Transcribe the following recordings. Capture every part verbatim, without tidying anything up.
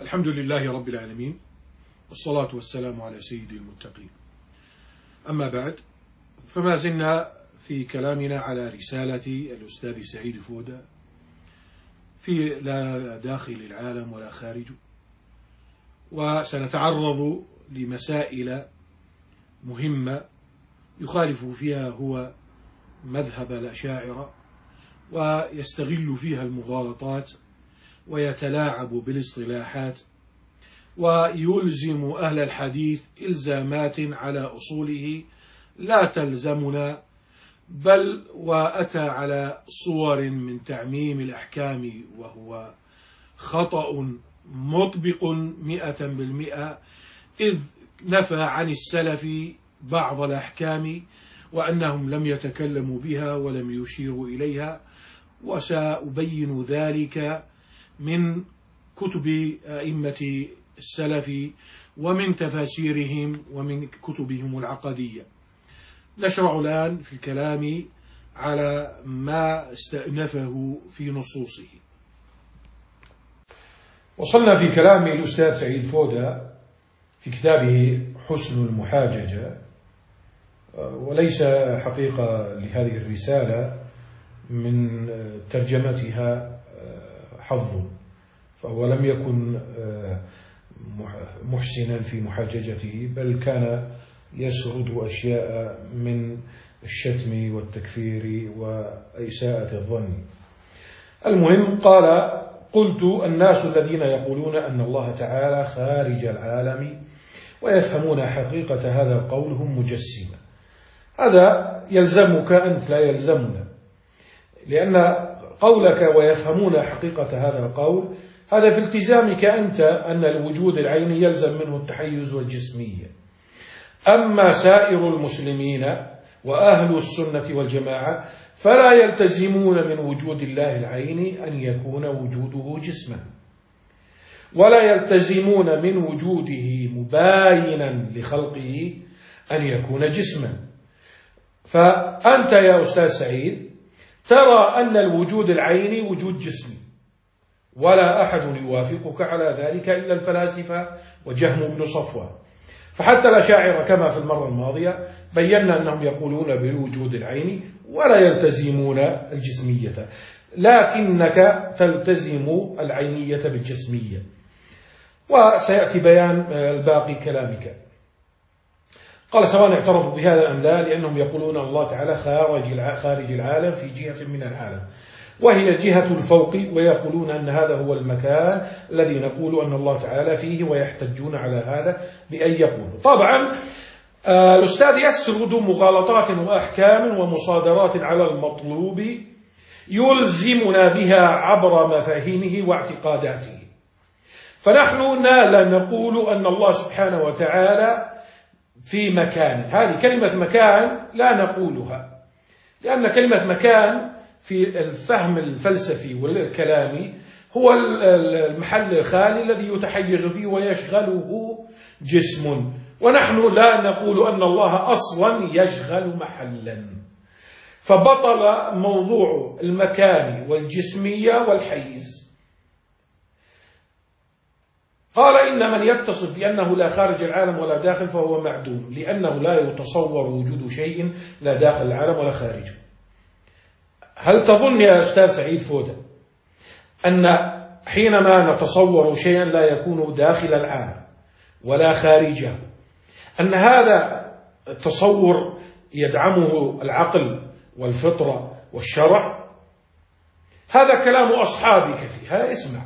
الحمد لله رب العالمين، والصلاة والسلام على سيد المتقين. أما بعد، فما زلنا في كلامنا على رسالة الأستاذ سعيد فودة في لا داخل العالم ولا خارجه، وسنتعرض لمسائل مهمة يخالف فيها هو مذهب الأشاعرة، ويستغل فيها المغالطات ويتلاعب بالاصطلاحات، ويلزم أهل الحديث إلزامات على أصوله لا تلزمنا، بل وأتى على صور من تعميم الأحكام وهو خطأ مطبق مئة بالمئة، إذ نفى عن السلف بعض الأحكام وأنهم لم يتكلموا بها ولم يشيروا إليها، وسأبين ذلك من كتب أئمة السلف ومن تفاسيرهم ومن كتبهم العقدية. نشرع الآن في الكلام على ما استأنفه في نصوصه. وصلنا في كلام الأستاذ سعيد فودة في كتابه حسن المحاججة، وليس حقيقة لهذه الرسالة من ترجمتها حظ، فهو لم يكن محسنا في محاججته، بل كان يسرد أشياء من الشتم والتكفير وإساءة الظن. المهم، قال: قلت: الناس الذين يقولون أن الله تعالى خارج العالم ويفهمون حقيقة هذا القول هم مجسمة. هذا يلزمك أنت، لا يلزمنا، لأن قولك ويفهمون حقيقة هذا القول هذا في التزامك أنت أن الوجود العيني يلزم منه التحيز والجسمية. أما سائر المسلمين وأهل السنة والجماعة فلا يلتزمون من وجود الله العيني أن يكون وجوده جسما، ولا يلتزمون من وجوده مباينا لخلقه أن يكون جسما. فأنت يا أستاذ سعيد ترى أن الوجود العيني وجود جسمي، ولا أحد يوافقك على ذلك إلا الفلاسفة وجهم بن صفوان. فحتى الأشاعرة كما في المرة الماضية بينا أنهم يقولون بالوجود العيني ولا يلتزمون الجسمية، لكنك تلتزم العينية بالجسمية، وسيأتي بيان الباقي كلامك. قال: سواء اعترفوا بهذا أم لا، لأنهم يقولون الله تعالى خارج العالم في جهة من العالم، وهي جهة الفوق، ويقولون أن هذا هو المكان الذي نقول أن الله تعالى فيه، ويحتجون على هذا بأن يقولوا. طبعا آه الأستاذ يسرد مغالطات وأحكام ومصادرات على المطلوب يلزمنا بها عبر مفاهيمه واعتقاداته. فنحن لا نقول أن الله سبحانه وتعالى في مكان، هذه كلمة مكان لا نقولها، لأن كلمة مكان في الفهم الفلسفي والكلامي هو المحل الخالي الذي يتحيز فيه ويشغله جسم، ونحن لا نقول أن الله أصلا يشغل محلا. فبطل موضوع المكان والجسمية والحيز. قال: إن من يتصف بأنه لا خارج العالم ولا داخل فهو معدوم، لأنه لا يتصور وجود شيء لا داخل العالم ولا خارجه. هل تظن يا أستاذ سعيد فودة أن حينما نتصور شيئا لا يكون داخل العالم ولا خارجه أن هذا التصور يدعمه العقل والفطرة والشرع؟ هذا كلام أصحابك فيها، اسمع.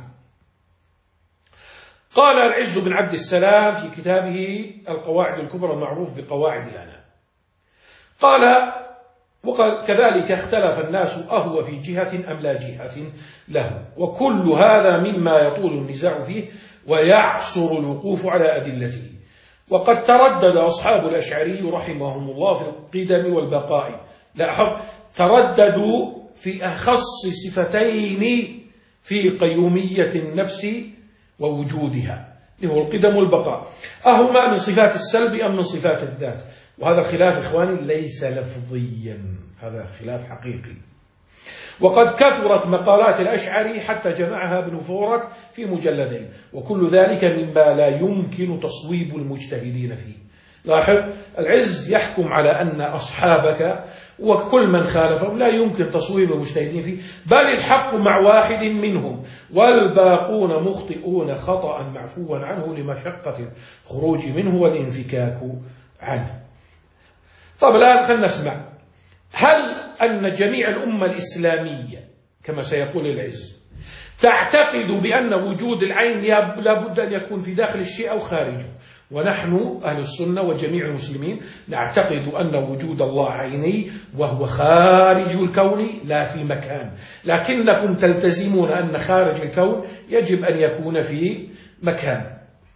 قال العز بن عبد السلام في كتابه القواعد الكبرى المعروف بقواعد الأنام، قال: وكذلك اختلف الناس أهو في جهة أم لا جهة له، وكل هذا مما يطول النزاع فيه ويعصر الوقوف على أدلته. وقد تردد أصحاب الأشعري رحمهم الله في القدم والبقاء، لاحظ، ترددوا في أخص صفتين في قيومية النفس ووجودها، اللي هو القدم والبقاء، أهما من صفات السلب أم من صفات الذات؟ وهذا الخلاف إخواني ليس لفظيا، هذا خلاف حقيقي. وقد كثرت مقالات الأشعري حتى جمعها ابن فورك في مجلدين، وكل ذلك مما لا يمكن تصويب المجتهدين فيه. لاحظ، العز يحكم على أن أصحابك وكل من خالفهم لا يمكن تصويب المجتهدين فيه، بل الحق مع واحد منهم والباقون مخطئون خطأ معفوا عنه لمشقة الخروج منه والانفكاك عنه. طب الآن خلينا نسمع، هل أن جميع الأمة الإسلامية كما سيقول العز تعتقد بأن وجود العين لابد أن يكون في داخل الشيء أو خارجه؟ ونحن أهل السنة وجميع المسلمين نعتقد أن وجود الله عيني وهو خارج الكون لا في مكان، لكنكم تلتزمون أن خارج الكون يجب أن يكون في مكان.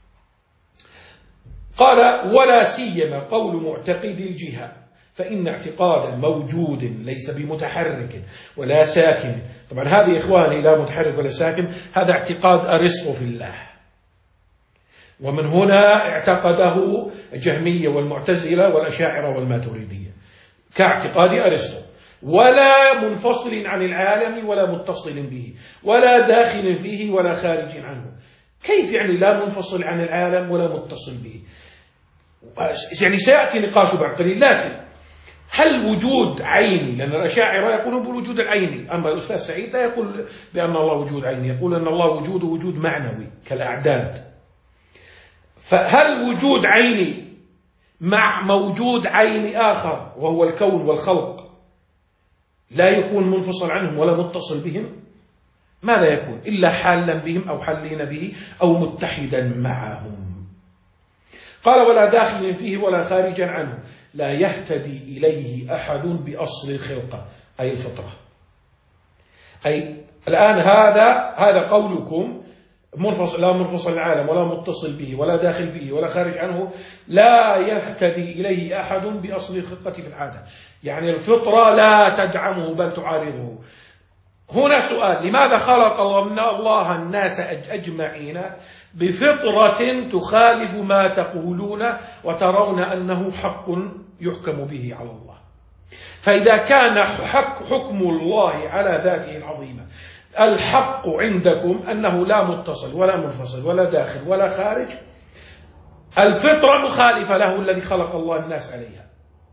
قال: ولا سيما قول معتقد الجهة، فإن اعتقادا موجود ليس بمتحرك ولا ساكن. طبعا هذه إخواني لا متحرك ولا ساكن، هذا اعتقاد أرسطو في الله، ومن هنا اعتقده الجهمية والمعتزلة والأشاعرة والماتريدية كاعتقاد أرسطو، ولا منفصل عن العالم ولا متصل به ولا داخل فيه ولا خارج عنه. كيف يعني لا منفصل عن العالم ولا متصل به؟ يعني سيأتي نقاش بعد قليل. لكن هل وجود عيني، لأن الأشاعرة يقولون بالوجود العيني، أما الأستاذ سعيد يقول بأن الله وجود عيني، يقول أن الله وجود وجود معنوي كالأعداد. فهل وجود عيني مع موجود عين آخر وهو الكون والخلق لا يكون منفصل عنهم ولا متصل بهم؟ ماذا يكون إلا حالا بهم أو حلين به أو متحدا معهم. قال: ولا داخل فيه ولا خارجا عنه، لا يهتدي إليه أحد بأصل الخلقة، أي الفطرة. أي الآن هذا هذا قولكم منفصل، لا منفصل العالم ولا متصل به ولا داخل فيه ولا خارج عنه، لا يهتدي إليه أحد بأصل الخلقة في العادة، يعني الفطرة لا تدعمه بل تعارضه. هنا سؤال: لماذا خلق الله الناس أجمعين بفطرة تخالف ما تقولون وترون أنه حق يحكم به على الله؟ فإذا كان حكم الله على ذاته العظيمة الحق عندكم أنه لا متصل ولا منفصل ولا داخل ولا خارج، الفطرة مخالفة له الذي خلق الله الناس عليها،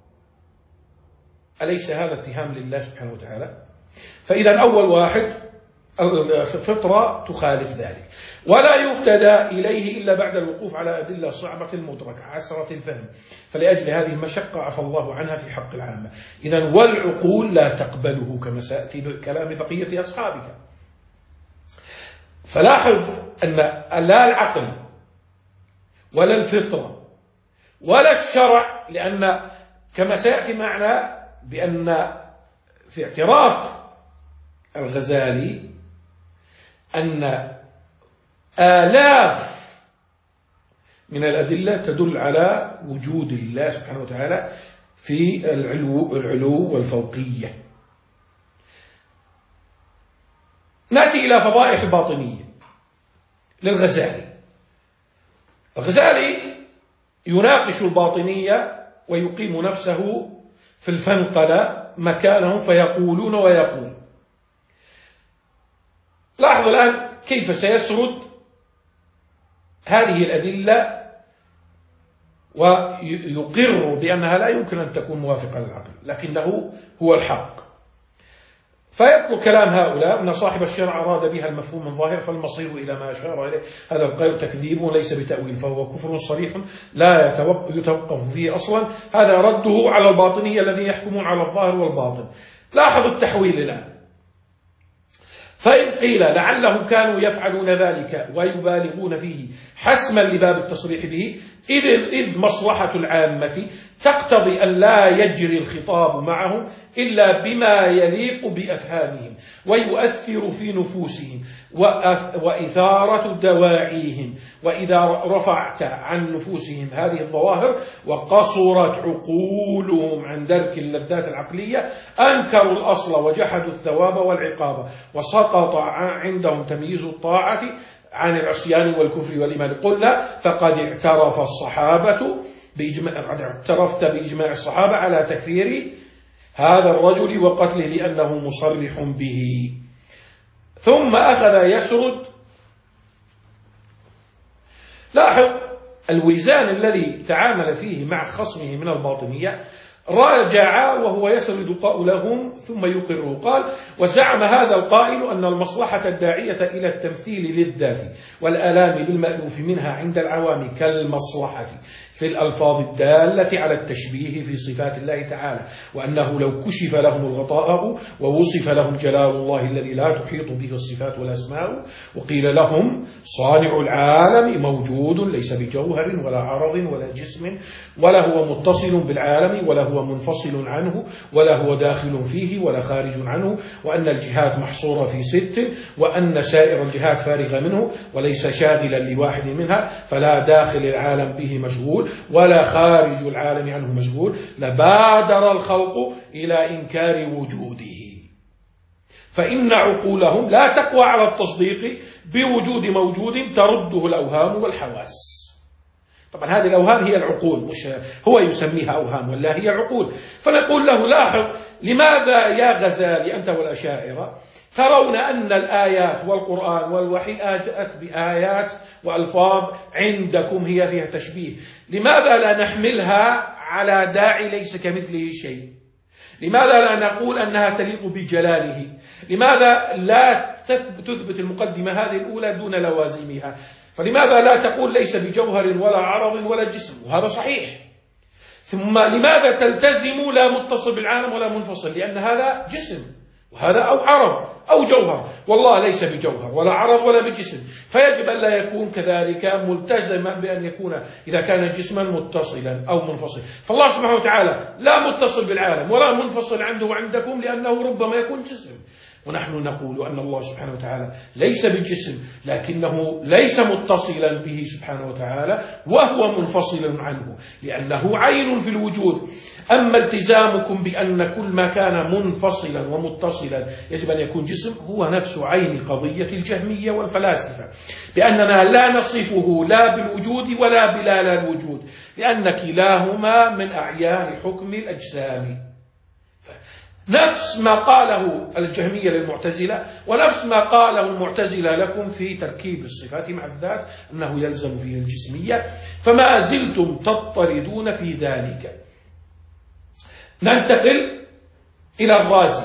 أليس هذا اتهام لله سبحانه وتعالى؟ فإذا أول واحد الفطرة تخالف ذلك، ولا يهتدى إليه إلا بعد الوقوف على أدلة صعبة المدركة عسرة الفهم، فلأجل هذه المشقة عفى الله عنها في حق العامة. إذا والعقول لا تقبله كما سأتي بكلام بقية أصحابك. فلاحظ أن لا العقل ولا الفطرة ولا الشرع، لأن كما سيأتي معنا بأن في اعتراف الغزالي أن آلاف من الأدلة تدل على وجود الله سبحانه وتعالى في العلو, العلو والفوقية. نأتي إلى فضائح الباطنية للغزالي. الغزالي يناقش الباطنية ويقيم نفسه في الفنقلة مكانهم فيقولون ويقول. لاحظ الآن كيف سيسرد هذه الأدلة ويقر بأنها لا يمكن أن تكون موافقة للعقل لكنه هو الحق. فيذكر كلام هؤلاء أن صاحب الشرع أراد بها المفهوم الظاهر فالمصير إلى ما أشار إليه، هذا القول تكذيب وليس بتأويل، فهو كفر صريح لا يتوقف فيه أصلا. هذا رده على الباطنية الذين يحكمون على الظاهر والباطن. لاحظ التحويل الآن. فإن قيل لعلهم كانوا يفعلون ذلك ويبالغون فيه حسما لباب التصريح به، إذ, إذ مصلحة العامة تقتضي أن لا يجري الخطاب معهم إلا بما يليق بأفهامهم ويؤثر في نفوسهم وإثارة دواعيهم. وإذا رفعت عن نفوسهم هذه الظواهر وقصرت عقولهم عن درك اللذات العقلية أنكروا الأصل وجحدوا الثواب والعقاب، وسقط عندهم تمييز الطاعة عن العصيان والكفر والإيمان. قلنا فقد اعترف الصحابة بإجماع، قد اعترفت بإجماع الصحابة على تكفير هذا الرجل وقتله لأنه مصرح به. ثم أخذ يسرد. لاحظ الوزان الذي تعامل فيه مع خصمه من الباطنية، راجع وهو يسرد قولهم ثم يقره. قال: وزعم هذا القائل أن المصلحة الداعية إلى التمثيل للذات والآلام بالمألوف منها عند العوام كالمصلحة في الألفاظ الدالة على التشبيه في صفات الله تعالى، وأنه لو كشف لهم الغطاء ووصف لهم جلال الله الذي لا تحيط به الصفات والأسماء، وقيل لهم صانع العالم موجود ليس بجوهر ولا عرض ولا جسم، ولا هو متصل بالعالم ولا هو منفصل عنه ولا هو داخل فيه ولا خارج عنه، وأن الجهات محصورة في ست، وأن سائر الجهات فارغة منه وليس شاغلا لواحد منها، فلا داخل العالم به مشغول ولا خارج العالم عنه مشغول، لبادر الخلق إلى إنكار وجوده، فإن عقولهم لا تقوى على التصديق بوجود موجود ترده الأوهام والحواس. طبعا هذه الأوهام هي العقول، مش هو يسميها أوهام ولا هي العقول. فنقول له: لاحظ، لماذا يا غزالي أنت والأشاعرة ترون أن الآيات والقرآن والوحي جاءت بآيات وألفاظ عندكم هي فيها تشبيه، لماذا لا نحملها على داعي ليس كمثله شيء؟ لماذا لا نقول أنها تليق بجلاله؟ لماذا لا تثبت المقدمة هذه الأولى دون لوازمها؟ فلماذا لا تقول ليس بجوهر ولا عرض ولا جسم؟ وهذا صحيح. ثم لماذا تلتزم لا متصل بالعالم ولا منفصل؟ لأن هذا جسم وهذا أو عرض أو جوهر، والله ليس بجوهر ولا عرض ولا بجسم، فيجب أن لا يكون كذلك ملتزما بأن يكون إذا كان جسما متصلا أو منفصل. فالله سبحانه وتعالى لا متصل بالعالم ولا منفصل عنده وعندكم، لأنه ربما يكون جسم. ونحن نقول أن الله سبحانه وتعالى ليس بالجسم، لكنه ليس متصلا به سبحانه وتعالى وهو منفصل عنه، لأنه عين في الوجود. أما التزامكم بأن كل ما كان منفصلا ومتصلا يجب أن يكون جسم، هو نفس عين قضية الجهمية والفلاسفة، بأننا لا نصفه لا بالوجود ولا بلا لا الوجود، لأن كلاهما من أعيان حكم الأجسام. نفس ما قاله الجهمية للمعتزلة، ونفس ما قاله المعتزلة لكم في تركيب الصفات مع الذات أنه يلزم فيه الجسمية، فما زلتم تضطردون في ذلك. ننتقل إلى الرازي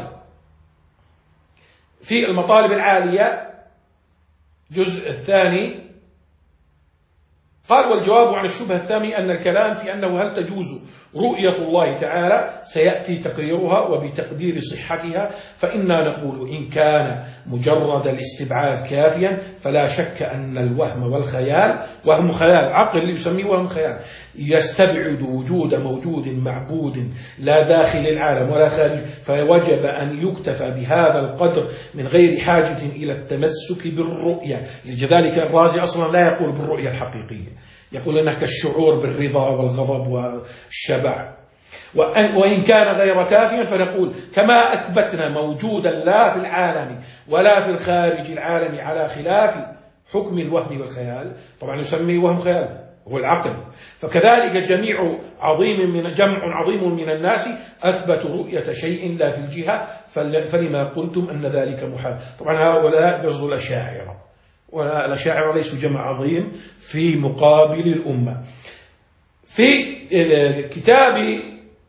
في المطالب العالية الجزء الثاني. قال: والجواب عن الشبهة الثانية أن الكلام في أنه هل تجوز رؤية الله تعالى سيأتي تقريرها وبتقدير صحتها، فإنا نقول إن كان مجرد الاستبعاد كافيا فلا شك أن الوهم والخيال، وهم خيال عقل يسميه وهم خيال، يستبعد وجود موجود معبود لا داخل العالم ولا خارج، فوجب أن يكتفى بهذا القدر من غير حاجة إلى التمسك بالرؤية. لذلك الرازي أصلا لا يقول بالرؤية الحقيقية، يقول أنها كالشعور بالرضا والغضب والشبع. وإن كان غير كافيا فنقول كما أثبتنا موجودا لا في العالم ولا في الخارج العالم على خلاف حكم الوهم والخيال، طبعا يسميه وهم خيال هو العقل، فكذلك جميع عظيم من جمع عظيم من الناس أثبتوا رؤية شيء لا في الجهة، فلما قلتم أن ذلك محال. طبعا هؤلاء قصد الأشاعرة، والأشاعرة ليسوا جمع عظيم في مقابل الأمة. في كتاب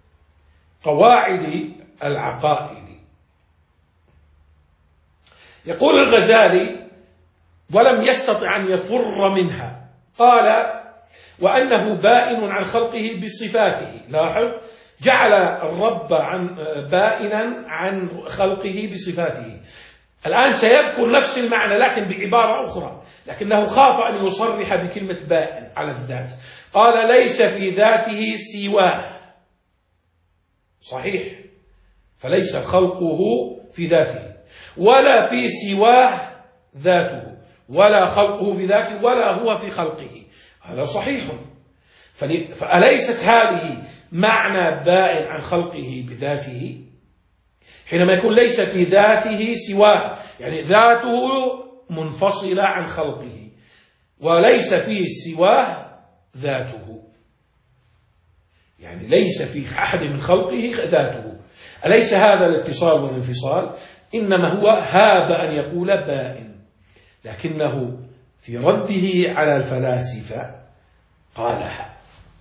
قواعد العقائد يقول الغزالي: ولم يستطع أن يفر منها، قال: وأنه بائن عن خلقه بصفاته. لاحظ، جعل الرب عن بائنا عن خلقه بصفاته. الآن سيذكر نفس المعنى لكن بعبارة أخرى، لكنه خاف أن يصرح بكلمة بائن على الذات. قال: ليس في ذاته سواه. صحيح، فليس خلقه في ذاته ولا في سواه ذاته، ولا خلقه في ذاته ولا هو في خلقه، هذا صحيح. فأليست هذه معنى بائن عن خلقه بذاته؟ حينما يكون ليس في ذاته سواه، يعني ذاته منفصلة عن خلقه، وليس فيه سواه ذاته. يعني ليس في أحد من خلقه ذاته. أليس هذا الاتصال والانفصال؟ إنما هو هاب أن يقول بائن، لكنه في رده على الفلاسفة قالها.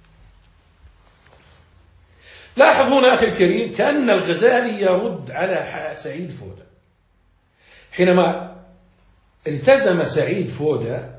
لاحظ هنا أخي الكريم كأن الغزالي يرد على سعيد فودة حينما التزم سعيد فودة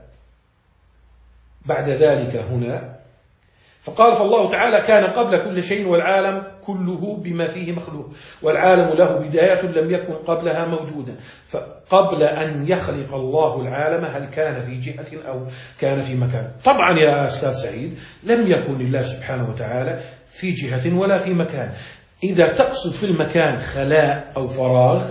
بعد ذلك هنا فقال: فالله تعالى كان قبل كل شيء والعالم كله بما فيه مخلوق، والعالم له بداية لم يكن قبلها موجودا. فقبل أن يخلق الله العالم هل كان في جهة أو كان في مكان؟ طبعا يا أستاذ سعيد لم يكن الله سبحانه وتعالى في جهة ولا في مكان. إذا تقصد في المكان خلاء أو فراغ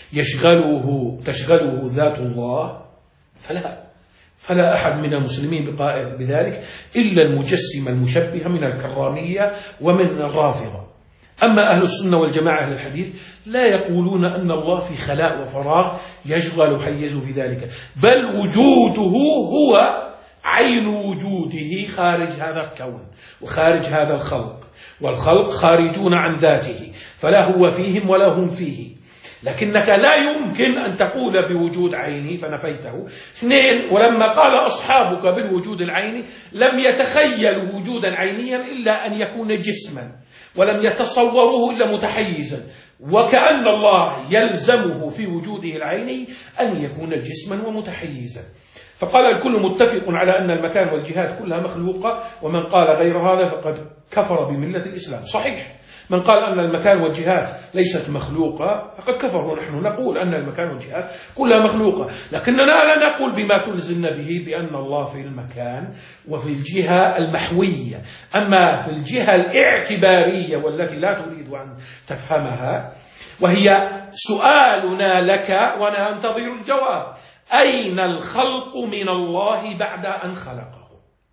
يشغله تشغله ذات الله فلا فلا أحد من المسلمين بقائل بذلك إلا المجسم المشبه من الكرامية ومن الرافضة. أما أهل السنة والجماعة أهل الحديث لا يقولون أن الله في خلاء وفراغ يشغل حيزه في ذلك، بل وجوده هو عين وجوده خارج هذا الكون وخارج هذا الخلق، والخلق خارجون عن ذاته فلا هو فيهم ولا هم فيه. لكنك لا يمكن أن تقول بوجود عيني فنفيته. اثنين، ولما قال أصحابك بالوجود العيني لم يتخيلوا وجودا عينيا إلا أن يكون جسما، ولم يتصوروه إلا متحيزا، وكأن الله يلزمه في وجوده العيني أن يكون جسما ومتحيزا. فقال الكل متفق على أن المكان والجهات كلها مخلوقة، ومن قال غير هذا فقد كفر بملة الإسلام. صحيح، من قال أن المكان والجهات ليست مخلوقة فقد كفر، ونحن نقول أن المكان والجهات كلها مخلوقة، لكننا لا نقول بما تلزمنا به بأن الله في المكان وفي الجهة المحوية. أما في الجهة الاعتبارية والتي لا تريد أن تفهمها، وهي سؤالنا لك وأنا أنتظر الجواب: أين الخلق من الله بعد أن خلقه؟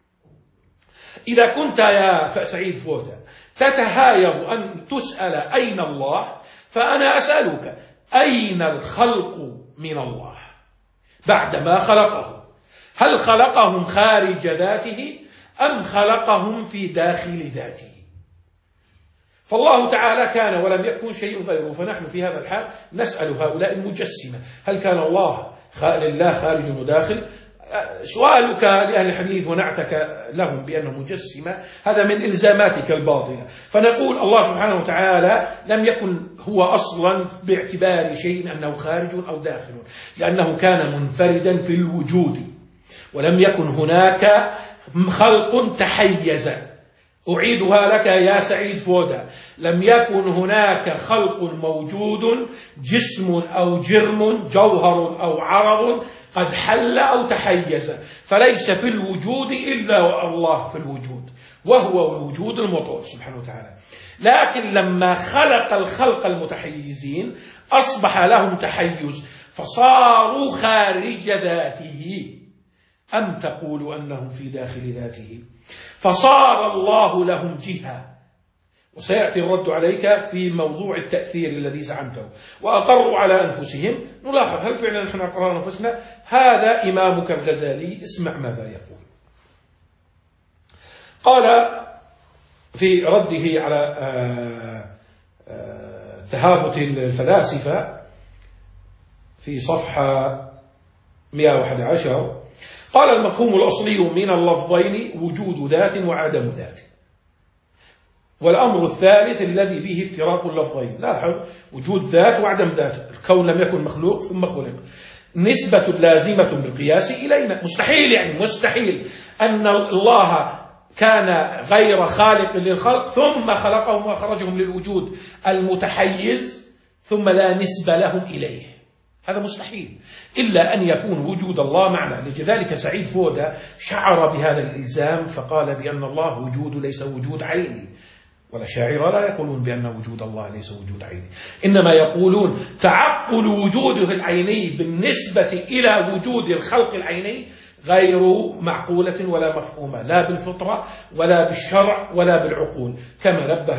إذا كنت يا سعيد فودة تتهايب أن تسأل أين الله، فأنا أسألك: أين الخلق من الله بعدما خلقه؟ هل خلقهم خارج ذاته أم خلقهم في داخل ذاته؟ فالله تعالى كان ولم يكن شيء غيره، فنحن في هذا الحال نسأل هؤلاء المجسمة: هل كان الله لله خارج وداخل؟ سؤالك لأهل الحديث ونعتك لهم بأنه مجسمة هذا من إلزاماتك الباطلة. فنقول الله سبحانه وتعالى لم يكن هو أصلا باعتبار شيء أنه خارج أو داخل، لأنه كان منفردا في الوجود، ولم يكن هناك خلق تحيز. أعيدها لك يا سعيد فودة: لم يكن هناك خلق موجود جسم أو جرم جوهر أو عرض قد حل أو تحيز، فليس في الوجود إلا الله في الوجود، وهو الوجود المطلق سبحانه وتعالى. لكن لما خلق الخلق المتحيزين أصبح لهم تحيز فصاروا خارج ذاته، أم تقول أنهم في داخل ذاته؟ فصار الله لهم جهة. وسيأتي الرد عليك في موضوع التأثير الذي زعمته. وأقروا على أنفسهم. نلاحظ هل فعلا نحن أقرأنا أنفسنا؟ هذا إمامك الغزالي، اسمع ماذا يقول. قال في رده على تهافت الفلاسفة في صفحة مئة وأحد عشر، قال: المفهوم الأصلي من اللفظين وجود ذات وعدم ذات. والأمر الثالث الذي به افتراق اللفظين. لاحظ: وجود ذات وعدم ذات، الكون لم يكن مخلوق ثم خلق، نسبة لازمة بالقياس إلينا. مستحيل، يعني مستحيل أن الله كان غير خالق للخلق ثم خلقهم وأخرجهم للوجود المتحيز ثم لا نسبة لهم إليه. هذا مستحيل إلا أن يكون وجود الله معنا. لذلك سعيد فودة شعر بهذا الإلزام فقال بأن الله وجود ليس وجود عيني. والأشاعرة لا يقولون بأن وجود الله ليس وجود عيني، إنما يقولون تعقل وجوده العيني بالنسبة إلى وجود الخلق العيني غير معقولة ولا مفهومة، لا بالفطرة ولا بالشرع ولا بالعقول، كما نبه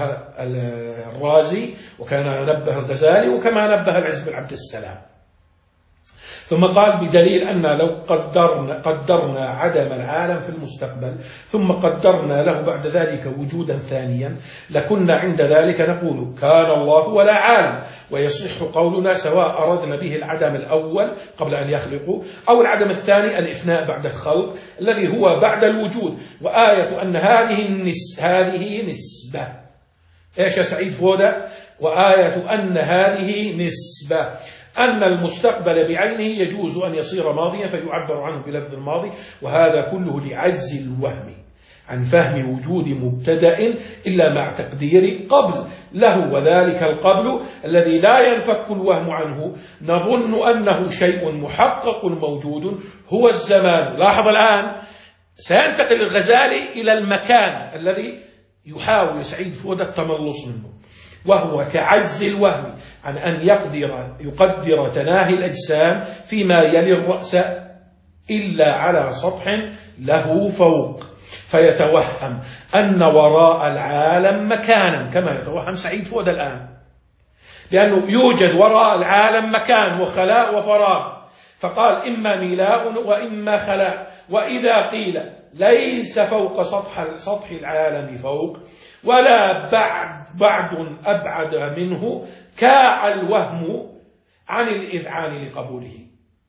الرازي وكما نبه الغزالي وكما نبه العز بن عبد السلام. ثم قال بدليل أن لو قدرنا, قدرنا عدم العالم في المستقبل ثم قدرنا له بعد ذلك وجودا ثانيا لكنا عند ذلك نقول كان الله ولا عالم، ويصح قولنا سواء أردنا به العدم الأول قبل أن يخلقوا أو العدم الثاني الإفناء بعد الخلق الذي هو بعد الوجود. وآية أن هذه النس هذه نسبة. إيش يا سعيد فودة؟ وآية أن هذه نسبة، أن المستقبل بعينه يجوز أن يصير ماضيا فيعبر عنه بلفظ الماضي، وهذا كله لعجز الوهم عن فهم وجود مبتدأ إلا مع تقدير قبل له، وذلك القبل الذي لا ينفك الوهم عنه نظن أنه شيء محقق موجود هو الزمان. لاحظ الآن سينتقل الغزالي إلى المكان الذي يحاول سعيد فودة التملص منه، وهو كعجز الوهم عن أن يقدر يقدر تناهي الأجسام فيما يلي الرأس إلا على سطح له فوق، فيتوهم أن وراء العالم مكانا كما يتوهم سعيد فودة الآن، لأنه يوجد وراء العالم مكان وخلاء وفراغ، فقال إما ميلاء وإما خلاء. وإذا قيل ليس فوق سطح سطح العالم فوق ولا بعد بعد أبعد منه كاع الوهم عن الإذعان لقبوله،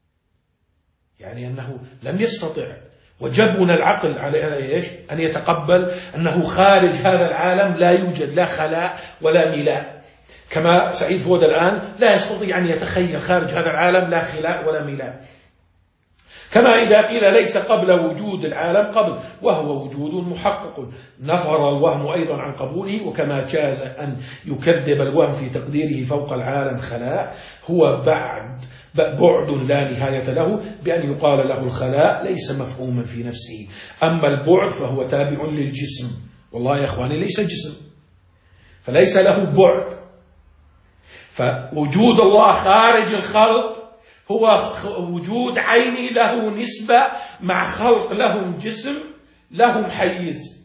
يعني أنه لم يستطع وجبن العقل على إيش أن يتقبل أنه خارج هذا العالم لا يوجد لا خلاء ولا ميلاء، كما سعيد فودة الآن لا يستطيع أن يتخيل خارج هذا العالم لا خلاء ولا ميلاء. كما إذا قيل ليس قبل وجود العالم قبل وهو وجود محقق نفر الوهم أيضا عن قبوله. وكما جاز أن يكذب الوهم في تقديره فوق العالم خلاء هو بعد بعد لا نهاية له بأن يقال له الخلاء ليس مفهوما في نفسه، أما البعد فهو تابع للجسم، والله يا إخواني ليس جسم فليس له بعد، فوجود الله خارج الخلق هو وجود عيني له نسبة مع خلق لهم جسم لهم حيز.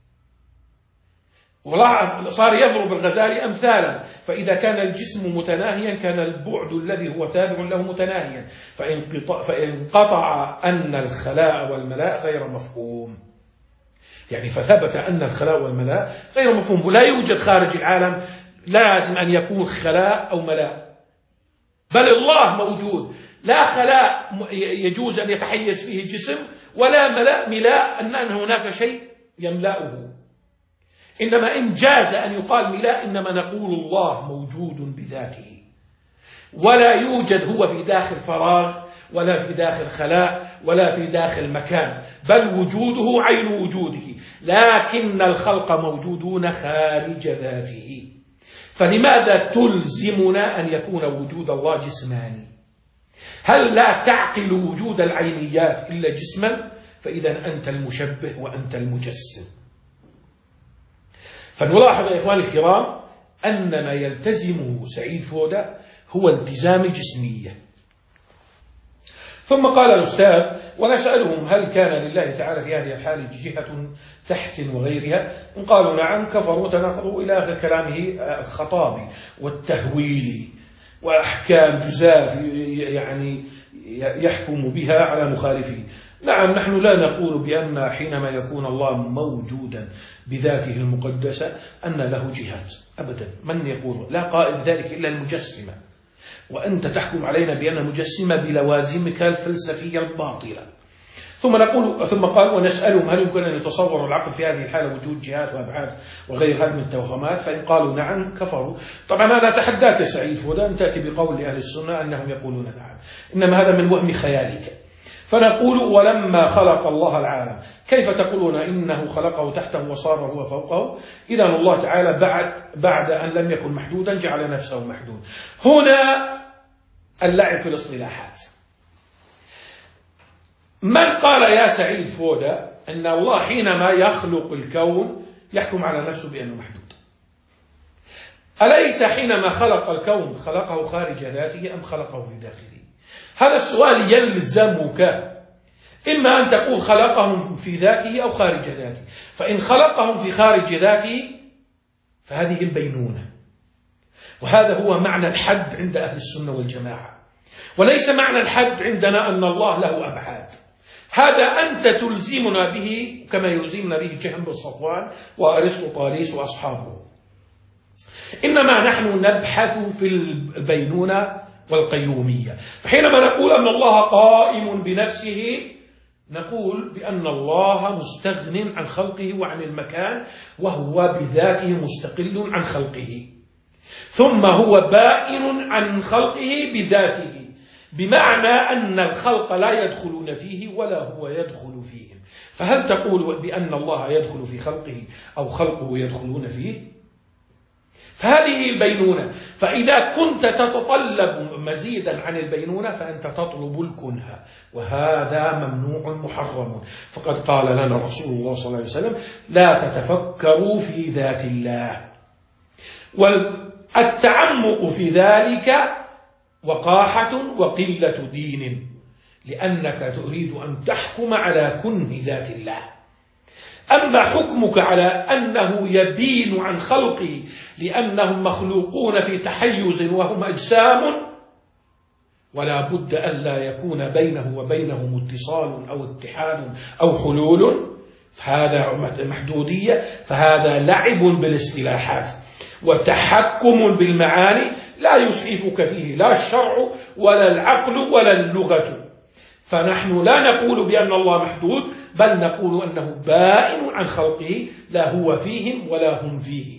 صار يضرب الغزالي أمثالا، فإذا كان الجسم متناهيا كان البعد الذي هو تابع له متناهيا، فإن قطع أن الخلاء والملاء غير مفهوم، يعني فثبت أن الخلاء والملاء غير مفهوم ولا يوجد خارج العالم لازم أن يكون خلاء أو ملاء، بل الله موجود لا خلاء يجوز أن يتحيز فيه جسم ولا ملاء ملاء أن هناك شيء يملأه، إنما إن جاز أن يقال ملاء إنما نقول الله موجود بذاته ولا يوجد هو في داخل فراغ ولا في داخل خلاء ولا في داخل مكان، بل وجوده عين وجوده، لكن الخلق موجودون خارج ذاته. فلماذا تلزمنا أن يكون وجود الله جسماني؟ هل لا تعقل وجود العينيات إلا جسما؟ فإذا أنت المشبه وأنت المجسم. فنلاحظ يا إخواني الكرام أن ما يلتزمه سعيد فودة هو التزام الجسمية. ثم قال الأستاذ ونسألهم هل كان لله تعالى في هذه الحال جهة تحت وغيرها؟ إن قالوا نعم كفروا وتناقضوا إلى آخر كلامه الخطابي والتهويلي وأحكام جزاف يعني يحكم بها على مخالفه. نعم نحن لا نقول بأن حينما يكون الله موجودا بذاته المقدسة أن له جهات أبدا، من يقول؟ لا قائل ذلك إلا المجسمة، وأنت تحكم علينا بأن المجسمة بلوازمك الفلسفية الباطلة. ثم نقول ثم قال ونسألهم هل يمكن أن يتصور العقل في هذه الحالة وجود جهات وأبعاد وغير هذه من التوهمات؟ فإن قالوا نعم كفروا. طبعا أنا أتحداك يا سعيد فودة أن تأتي بقول لأهل السنة أنهم يقولون نعم، إنما هذا من وهم خيالك. فنقول ولما خلق الله العالم كيف تقولون إنه خلقه تحته وصار هو فوقه؟ إذن الله تعالى بعد بعد أن لم يكن محدودا جعل نفسه محدود. هنا اللعب في الاصطلاحات. من قال يا سعيد فودة أن الله حينما يخلق الكون يحكم على نفسه بأنه محدود؟ أليس حينما خلق الكون خلقه خارج ذاته أم خلقه في داخله؟ هذا السؤال يلزمك، إما أن تقول خلقهم في ذاته أو خارج ذاته. فإن خلقهم في خارج ذاته فهذه البينونة، وهذا هو معنى الحد عند أهل السنة والجماعة. وليس معنى الحد عندنا أن الله له أبعاد، هذا أنت تلزمنا به كما يلزمنا به جهم بن صفوان وأرسطو طاليس وأصحابه. إنما نحن نبحث في البينونة والقيومية. فحينما نقول أن الله قائم بنفسه نقول بأن الله مستغن عن خلقه وعن المكان، وهو بذاته مستقل عن خلقه، ثم هو بائن عن خلقه بذاته، بمعنى أن الخلق لا يدخلون فيه ولا هو يدخل فيهم. فهل تقول بأن الله يدخل في خلقه أو خلقه يدخلون فيه؟ فهذه البينونة. فإذا كنت تتطلب مزيدا عن البينونة فأنت تطلب الكنه، وهذا ممنوع محرم. فقد قال لنا رسول الله صلى الله عليه وسلم: لا تتفكروا في ذات الله. والتعمق في ذلك وقاحة وقلة دين، لأنك تريد أن تحكم على كنه ذات الله. أما حكمك على أنه يبين عن خلقه لأنهم مخلوقون في تحيز وهم أجسام، ولا بد أن لا يكون بينه وبينهم اتصال أو اتحاد أو حلول، فهذا محدودية، فهذا لعب بالاصطلاحات وتحكم بالمعاني لا يسعفك فيه لا الشرع ولا العقل ولا اللغة. فنحن لا نقول بأن الله محدود، بل نقول أنه بائن عن خلقه، لا هو فيهم ولا هم فيه.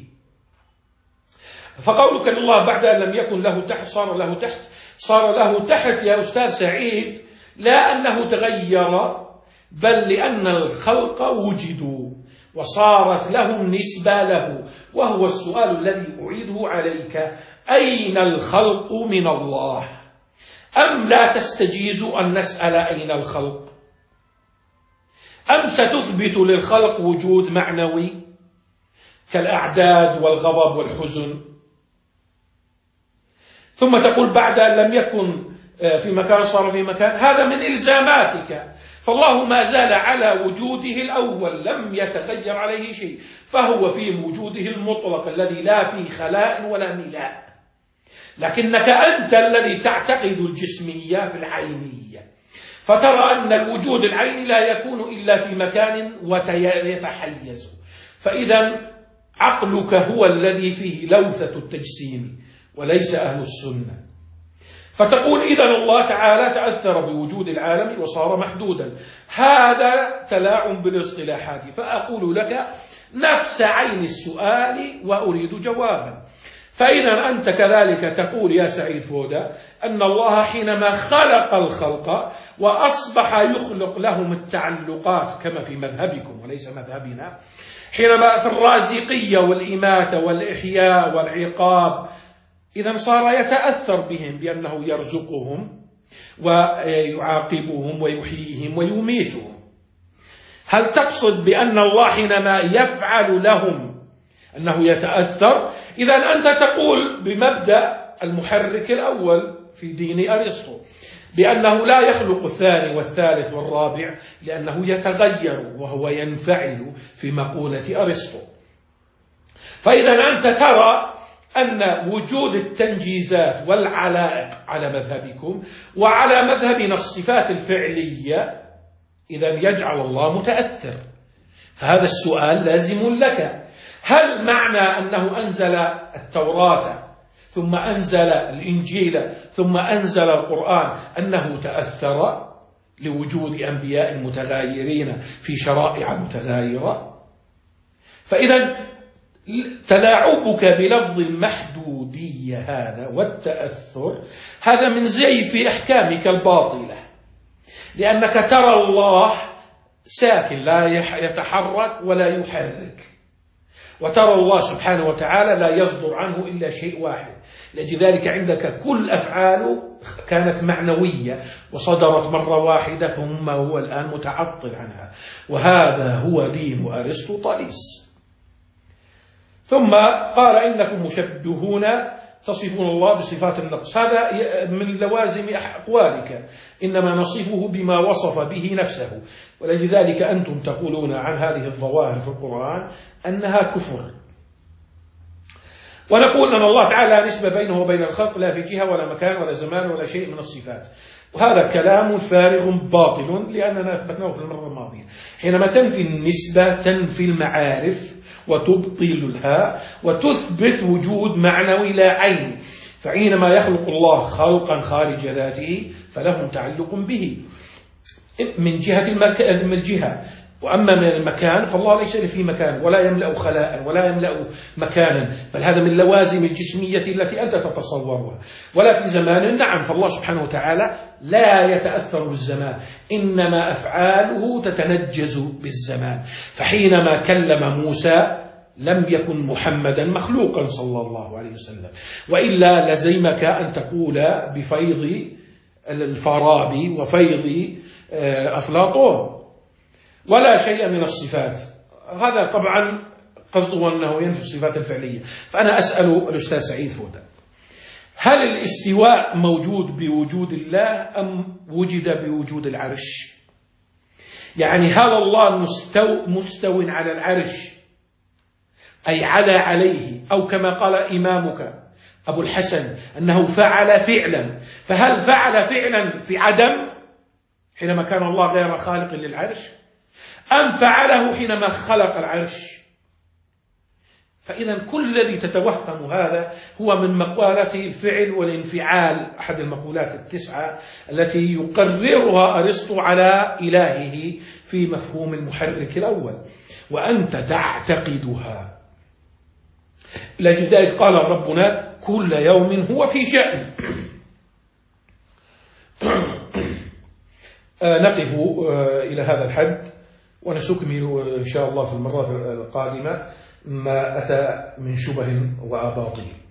فقولك أن الله بعد أن لم يكن له تحت صار له تحت، صار له تحت يا أستاذ سعيد لا أنه تغير، بل لأن الخلق وجدوا وصارت لهم نسبة له. وهو السؤال الذي أعيده عليك: أين الخلق من الله؟ أم لا تستجيز أن نسأل أين الخلق؟ أم ستثبت للخلق وجود معنوي كالأعداد والغضب والحزن، ثم تقول بعد أن لم يكن في مكان صار في مكان؟ هذا من إلزاماتك. فالله ما زال على وجوده الأول، لم يتغير عليه شيء، فهو في وجوده المطلق الذي لا فيه خلاء ولا ملاء. لكنك أنت الذي تعتقد الجسمية في العينية، فترى أن الوجود العيني لا يكون إلا في مكان ويتحيز. فإذا عقلك هو الذي فيه لوثة التجسيم وليس أهل السنة. فتقول إذن الله تعالى تأثر بوجود العالم وصار محدودا. هذا تلاعب بالاصطلاحات. فأقول لك نفس عين السؤال وأريد جوابا. فإذا أنت كذلك تقول يا سعيد فودا أن الله حينما خلق الخلق وأصبح يخلق لهم التعلقات كما في مذهبكم وليس مذهبنا، حينما في الرازقية والإماتة والإحياء والعقاب، إذا صار يتأثر بهم بأنه يرزقهم ويعاقبهم ويحييهم ويميتهم. هل تقصد بأن الله حينما يفعل لهم أنه يتأثر؟ إذا أنت تقول بمبدأ المحرك الأول في دين أرسطو بأنه لا يخلق الثاني والثالث والرابع لأنه يتغير وهو ينفعل في مقولة أرسطو. فإذا أنت ترى أن وجود التنجيزات والعلائق على مذهبكم وعلى مذهبنا الصفات الفعلية إذا يجعل الله متأثر. فهذا السؤال لازم لك: هل معنى أنه أنزل التوراة ثم أنزل الإنجيل ثم أنزل القرآن أنه تأثر لوجود أنبياء متغايرين في شرائع متغايرة؟ فإذا تلاعبك بلفظ المحدودية هذا والتأثر هذا من زيف أحكامك الباطلة، لأنك ترى الله ساكن لا يتحرك ولا يحرك، وترى الله سبحانه وتعالى لا يصدر عنه إلا شيء واحد. لذلك عندك كل أفعاله كانت معنوية وصدرت مرة واحدة ثم هو الآن متعطل عنها، وهذا هو دين أرسطو طاليس. ثم قال إنكم مشبهون تصفون الله بصفات النقص. هذا من لوازم أقوالك، إنما نصفه بما وصف به نفسه، ولذلك أنتم تقولون عن هذه الظواهر في القرآن أنها كفر. ونقول أن الله تعالى لا نسبة بينه وبين الخلق لا في جهة ولا مكان ولا زمان ولا شيء من الصفات، وهذا كلام فارغ باطل لأننا أثبتناه في المرة الماضية. حينما تنفي النسبة تنفي المعارف وتبطلها وتثبت وجود معنوي لا عين، فحينما يخلق الله خلقا خارج ذاته فله تعلق به من جهة المكان من الجهة، وأما من المكان فالله ليس في مكان ولا يملأ خلاء ولا يملأ مكانا، بل هذا من لوازم الجسمية التي أنت تتصورها. ولا في زمان، نعم، فالله سبحانه وتعالى لا يتأثر بالزمان، إنما أفعاله تتنجز بالزمان. فحينما كلم موسى لم يكن محمدا مخلوقا صلى الله عليه وسلم، وإلا لزمك أن تقول بفيض الفارابي وفيض أفلاطون ولا شيء من الصفات. هذا طبعا قصده أنه ينفي الصفات الفعلية. فأنا أسأل الأستاذ سعيد فودة، هل الاستواء موجود بوجود الله أم وجد بوجود العرش؟ يعني هل الله مستو, مستو على العرش أي على عليه، أو كما قال إمامك أبو الحسن أنه فعل فعلا، فهل فعل فعلا في عدم حينما كان الله غير خالق للعرش، أم فعله حينما خلق العرش؟ فإذا كل الذي تتوهم هذا هو من مقالات الفعل والانفعال، أحد المقولات التسعة التي يقررها أرسطو على إلهه في مفهوم المحرك الأول، وأنت تعتقدها. لذلك قال ربنا كل يوم هو في شأن. نقف إلى هذا الحد ونستكمل إن شاء الله في المرات القادمة ما أتى من شبه وأباطيل.